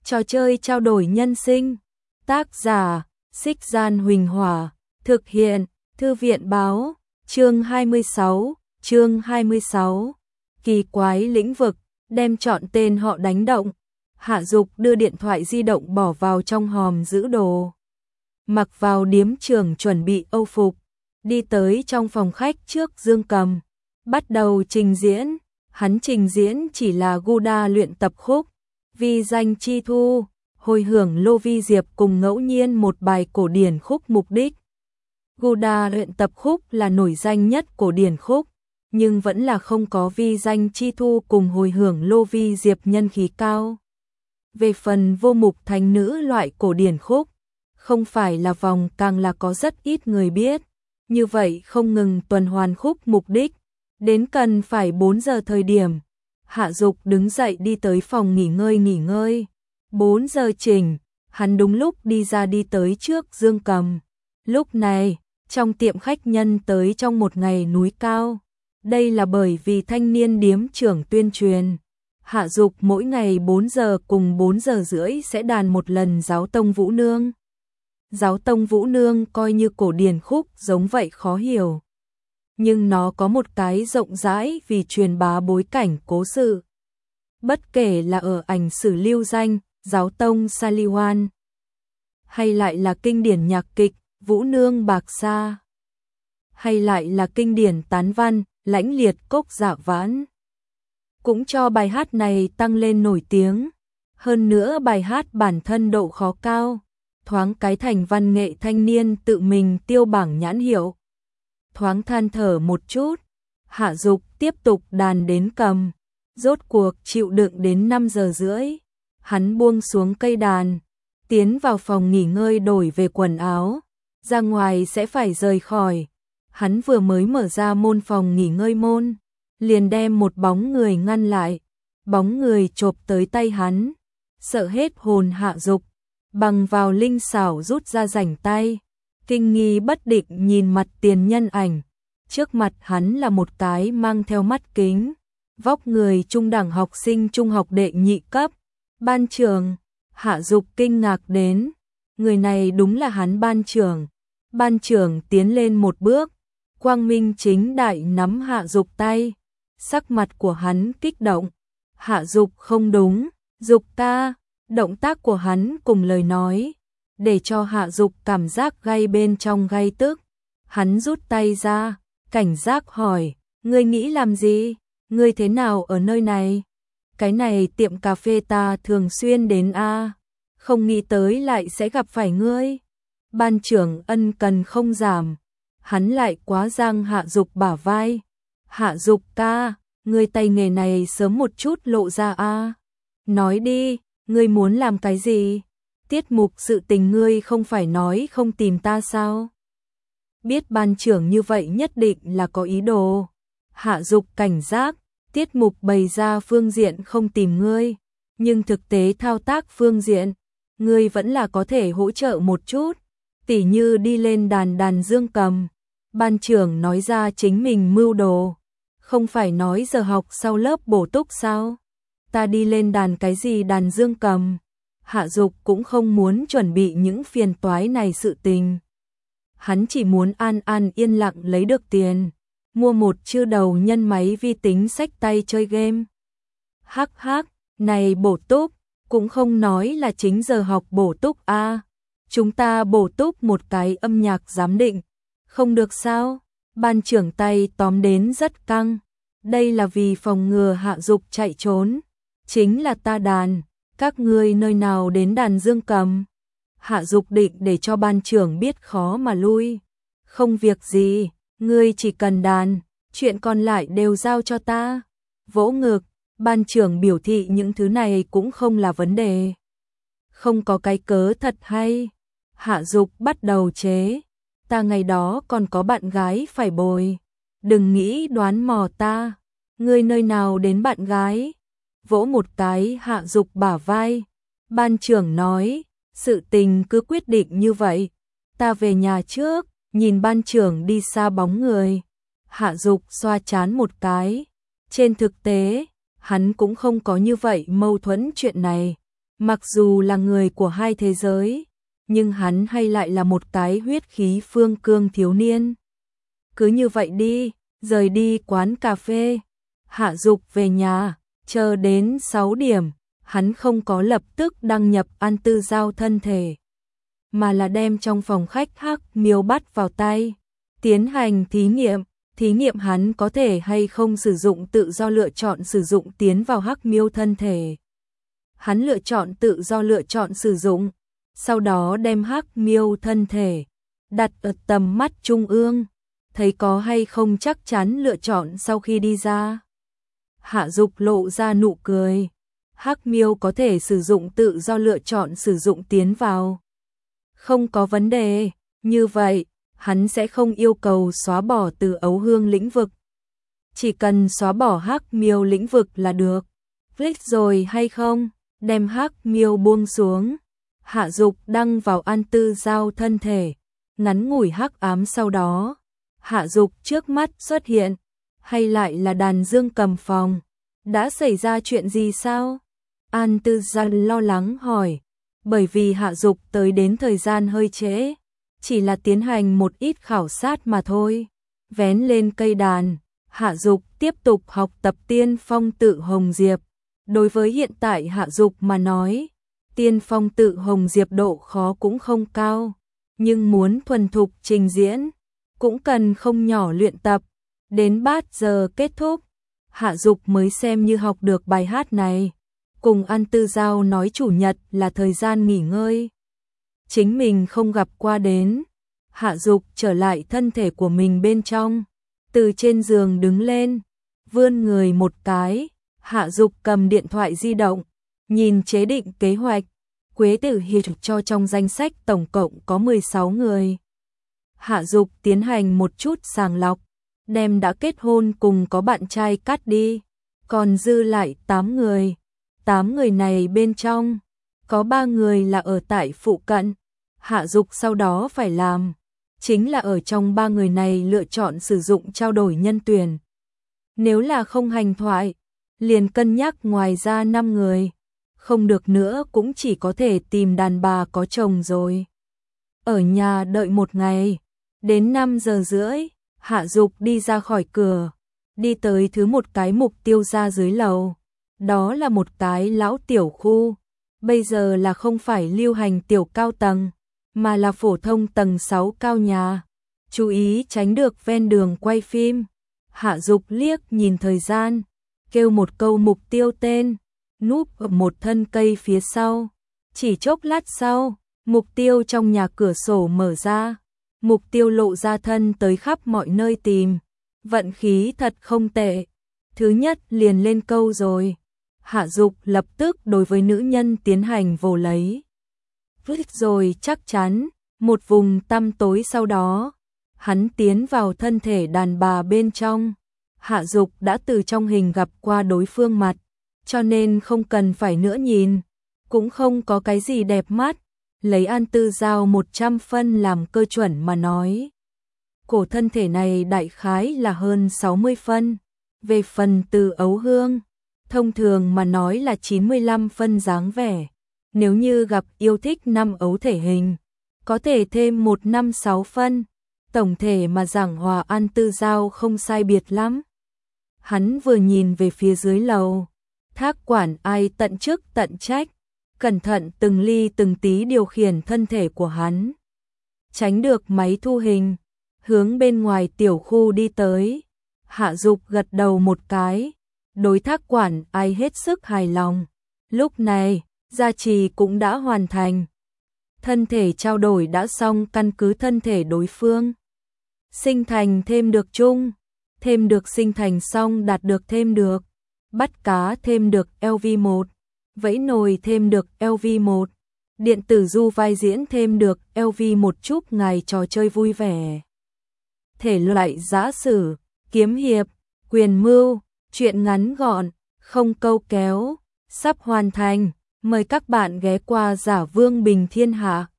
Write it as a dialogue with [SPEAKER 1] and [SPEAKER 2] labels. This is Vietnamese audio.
[SPEAKER 1] Trò chơi trao đổi nhân sinh. Tác giả: Xích Gian Huỳnh Hỏa. Thực hiện: Thư viện Báo. Chương 26. Kỳ quái lĩnh vực, đem chọn tên họ đánh động. Hạ Dục đưa điện thoại di động bỏ vào trong hòm giữ đồ. Mặc vào điếm trưởng chuẩn bị âu phục, đi tới trong phòng khách trước dương cầm. Bắt đầu trình diễn, hắn trình diễn chỉ là Guda luyện tập khúc. Vi danh chi thu, hồi hưởng Lô Vi Diệp cùng ngẫu nhiên một bài cổ điển khúc mục đích. Guda luyện tập khúc là nổi danh nhất cổ điển khúc, nhưng vẫn là không có vi danh chi thu cùng hồi hưởng Lô Vi Diệp nhân khí cao. Về phần vô mục thánh nữ loại cổ điển khúc, không phải là vòng càng là có rất ít người biết. Như vậy không ngừng tuần hoàn khúc mục đích, đến cần phải 4 giờ thời điểm. Hạ Dục đứng dậy đi tới phòng nghỉ ngơi. 4 giờ chỉnh, hắn đúng lúc đi ra đi tới trước dương cầm. Lúc này, trong tiệm khách nhân tới trong một ngày núi cao. Đây là bởi vì thanh niên điếm trưởng tuyên truyền. Hạ Dục mỗi ngày 4 giờ cùng 4 giờ rưỡi sẽ đàn một lần Giáo Tông Vũ Nương. Giáo Tông Vũ Nương coi như cổ điển khúc giống vậy khó hiểu. Nhưng nó có một cái rộng rãi vì truyền bá bối cảnh cố sự. Bất kể là ở ảnh sử lưu danh, Giáo Tông Saliwan, hay lại là kinh điển nhạc kịch, Vũ Nương Bạc Sa, hay lại là kinh điển tán văn, Lãnh Liệt Cốc Dạ Vãn, cũng cho bài hát này tăng lên nổi tiếng. Hơn nữa bài hát bản thân độ khó cao, thoáng cái thành văn nghệ thanh niên tự mình tiêu bảng nhãn hiệu. Thoáng than thở một chút, Hạ Dục tiếp tục đàn đến cầm, rốt cuộc chịu đựng đến 5 giờ rưỡi. Hắn buông xuống cây đàn, tiến vào phòng nghỉ ngơi đổi về quần áo, ra ngoài sẽ phải rời khỏi. Hắn vừa mới mở ra môn phòng nghỉ ngơi môn, liền đem một bóng người ngăn lại. Bóng người chộp tới tay hắn, sợ hết hồn Hạ Dục, bằng vào linh xảo rút ra rảnh tay, kinh nghi bất định nhìn mặt tiền nhân ảnh. Trước mặt hắn là một cái mang theo mắt kính, vóc người trung đẳng học sinh trung học đệ nhị cấp. Ban trưởng. Hạ Dục kinh ngạc đến, người này đúng là hắn ban trưởng. Ban trưởng tiến lên một bước, quang minh chính đại nắm Hạ Dục tay. Sắc mặt của hắn kích động. Hạ Dục không đúng, Dục ca. Động tác của hắn cùng lời nói, để cho Hạ Dục cảm giác gay bên trong gay tức. Hắn rút tay ra, cảnh giác hỏi, ngươi nghĩ làm gì? Ngươi thế nào ở nơi này? Cái này tiệm cà phê ta thường xuyên đến a, không nghĩ tới lại sẽ gặp phải ngươi. Ban trưởng ân cần không giảm, hắn lại quá giang Hạ Dục bả vai. Hạ Dục ca, ngươi tay nghề này sớm một chút lộ ra a. Nói đi, ngươi muốn làm cái gì? Tiết mục sự tình ngươi không phải nói không tìm ta sao? Biết ban trưởng như vậy nhất định là có ý đồ. Hạ Dục cảnh giác, tiết mục bày ra phương diện không tìm ngươi, nhưng thực tế thao tác phương diện, ngươi vẫn là có thể hỗ trợ một chút, tỉ như đi lên đàn dương cầm. Ban trưởng nói ra chính mình mưu đồ, không phải nói giờ học sau lớp bổ túc sao? Ta đi lên đàn cái gì đàn dương cầm? Hạ Dục cũng không muốn chuẩn bị những phiền toái này sự tình. Hắn chỉ muốn an an yên lặng lấy được tiền, mua một chư đầu nhân máy vi tính xách tay chơi game. Hắc hắc, này bổ túc, cũng không nói là chính giờ học bổ túc a. Chúng ta bổ túc một cái âm nhạc giám định, không được sao? Ban trưởng tay tóm đến rất căng. Đây là vì phòng ngừa Hạ Dục chạy trốn. Chính là ta đàn, các ngươi nơi nào đến đàn dương cầm? Hạ Dục định để cho ban trưởng biết khó mà lui. Không việc gì, ngươi chỉ cần đàn, chuyện còn lại đều giao cho ta. Vỗ ngực, ban trưởng biểu thị những thứ này cũng không là vấn đề. Không có cái cớ thật hay. Hạ Dục bắt đầu chế, ta ngày đó còn có bạn gái phải bồi. Đừng nghĩ đoán mò ta, ngươi nơi nào đến bạn gái? Vỗ một cái Hạ Dục bả vai. Ban trưởng nói, sự tình cứ quyết định như vậy. Ta về nhà trước. Nhìn ban trưởng đi xa bóng người, Hạ Dục xoa trán một cái. Trên thực tế, hắn cũng không có như vậy mâu thuẫn chuyện này, Mặc dù là người của hai thế giới, nhưng hắn hay lại là một cái huyết khí phương cương thiếu niên. Cứ như vậy đi, rời đi quán cà phê, Hạ Dục về nhà, chờ đến 6 điểm, hắn không có lập tức đăng nhập An Tư Giao thân thể, mà là đem trong phòng khách Hắc Miêu bắt vào tay, tiến hành thí nghiệm hắn có thể hay không sử dụng tự do lựa chọn sử dụng tiến vào Hắc Miêu thân thể. Hắn lựa chọn tự do lựa chọn sử dụng, sau đó đem Hắc Miêu thân thể đặt ở tầm mắt trung ương, thấy có hay không chắc chắn lựa chọn sau khi đi ra. Hạ Dục lộ ra nụ cười, Hắc Miêu có thể sử dụng tự do lựa chọn sử dụng tiến vào. Không có vấn đề, như vậy, hắn sẽ không yêu cầu xóa bỏ từ Ấu Hương lĩnh vực. Chỉ cần xóa bỏ Hắc Miêu lĩnh vực là được. Click rồi hay không? Đem Hắc Miêu buông xuống. Hạ Dục đăng vào An Tư Giao thân thể, ngắn ngủi hắc ám sau đó. Hạ Dục trước mắt xuất hiện, hay lại là đàn dương cầm phòng. Đã xảy ra chuyện gì sao? An Tư Giao lo lắng hỏi, bởi vì Hạ Dục tới đến thời gian hơi trễ, chỉ là tiến hành một ít khảo sát mà thôi. Vén lên cây đàn, Hạ Dục tiếp tục học tập Tiên Phong Tự Hồng Diệp. Đối với hiện tại Hạ Dục mà nói, Tiên Phong Tự Hồng Diệp độ khó cũng không cao, nhưng muốn thuần thục trình diễn, cũng cần không nhỏ luyện tập. Đến 3 giờ kết thúc, Hạ Dục mới xem như học được bài hát này. Cùng An Tư Giao nói chủ nhật là thời gian nghỉ ngơi. Chính mình không gặp qua đến. Hạ Dục trở lại thân thể của mình bên trong. Từ trên giường đứng lên, vươn người một cái. Hạ Dục cầm điện thoại di động, nhìn chế định kế hoạch. Quế Tử Hiệp cho trong danh sách tổng cộng có 16 người. Hạ Dục tiến hành một chút sàng lọc, đem đã kết hôn cùng có bạn trai cắt đi, còn dư lại 8 người. 8 người này bên trong, có 3 người là ở tại phụ cận. Hạ Dục sau đó phải làm, chính là ở trong 3 người này lựa chọn sử dụng trao đổi nhân tuyển. Nếu là không hành thoại, liền cân nhắc ngoài ra 5 người. Không được nữa cũng chỉ có thể tìm đàn bà có chồng rồi. Ở nhà đợi một ngày, đến 5 giờ rưỡi, Hạ Dục đi ra khỏi cửa, đi tới thứ một cái mục tiêu ra dưới lầu. Đó là một cái lão tiểu khu, bây giờ là không phải lưu hành tiểu cao tầng, mà là phổ thông tầng 6 cao nhà. Chú ý tránh được ven đường quay phim. Hạ Dục liếc nhìn thời gian, kêu một câu mục tiêu tên, núp ở một thân cây phía sau. Chỉ chốc lát sau, mục tiêu trong nhà cửa sổ mở ra, mục tiêu lộ ra thân tới khắp mọi nơi tìm. Vận khí thật không tệ, thứ nhất liền lên câu rồi. Hạ Dục lập tức đối với nữ nhân tiến hành vồ lấy. Vứt rồi chắc chắn, một vùng tăm tối sau đó, hắn tiến vào thân thể đàn bà bên trong. Hạ Dục đã từ trong hình gặp qua đối phương mặt, cho nên không cần phải nữa nhìn, cũng không có cái gì đẹp mắt. Lấy An Tư Giao 100 phân làm cơ chuẩn mà nói, cổ thân thể này đại khái là hơn 60 phân. Về phần Từ Ấu Hương, thông thường mà nói là 95 phân dáng vẻ. Nếu như gặp yêu thích năm ấu thể hình, có thể thêm 156 phân. Tổng thể mà giảng hòa An Tư Giao không sai biệt lắm. Hắn vừa nhìn về phía dưới lầu, Thác quản ai tận chức tận trách, cẩn thận từng ly từng tí điều khiển thân thể của hắn. Tránh được máy thu hình, hướng bên ngoài tiểu khu đi tới. Hạ Dục gật đầu một cái, đối Thác quản ai hết sức hài lòng. Lúc này, gia trì cũng đã hoàn thành. Thân thể trao đổi đã xong, căn cứ thân thể đối phương. Sinh thành thêm được chung, thêm được sinh thành xong đạt được thêm được. Bắt cá thêm được LV1, vẫy nồi thêm được LV1, điện tử du vai diễn thêm được LV1. Chúc ngài trò chơi vui vẻ. Thể loại giã sử, kiếm hiệp, quyền mưu, truyện ngắn gọn, không câu kéo, sắp hoàn thành. Mời các bạn ghé qua Giả Vương Bình Thiên Hạ.